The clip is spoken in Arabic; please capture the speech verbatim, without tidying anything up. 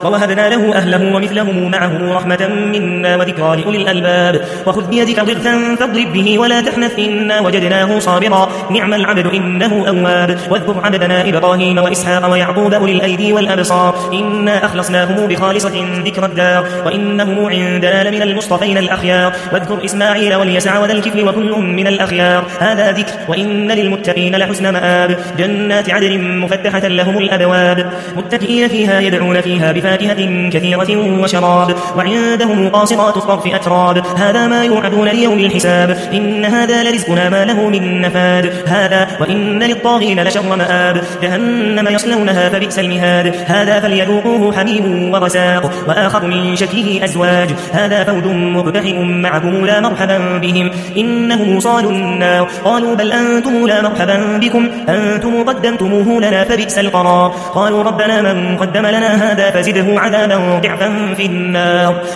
ووهبنا له أهله ومثلهم معه رحمة منا وذكرى لأولي الألباب وخذ بيدك ضغثا فاضرب به ولا تحنث إنا وجدناه صابرا نعم العبد إنه أواب واذكر عبدنا إبراهيم وإسحاق ويعقوب أولي الأيدي والأبصار إنا أخلصناهم بخالصة ذكر الدار وإنهم عندنا لمن المصطفين الأخيار واذكر إسماعيل واليسع وذا الكفل وكل من الأخيار هذا ذكر وإن للمتقين لحسن مآب جنات عدن مفتحة لهم الأبواب متكئين فيها يدعون فيها بفاكهة كثيرة وشراب وعندهم قاصرات الطرف أتراب هذا ما يوعدون ليوم الحساب إن هذا لرزقنا ما له من نفاد هذا وإن للطاغين لشر مآب جهنم يصلونها فبئس المهاد هذا فليذوقوه حميم ورساق وآخر من شكله أزواج هذا فوج مقتحم معكم لا مرحبا بهم إنهم صالوا النار قالوا بل أنتم لا مرحبا بكم أنتم قدمتموه لنا فبئس القرار قالوا ربنا من قدم لنا هذا فزده عذابا ضعفا في النار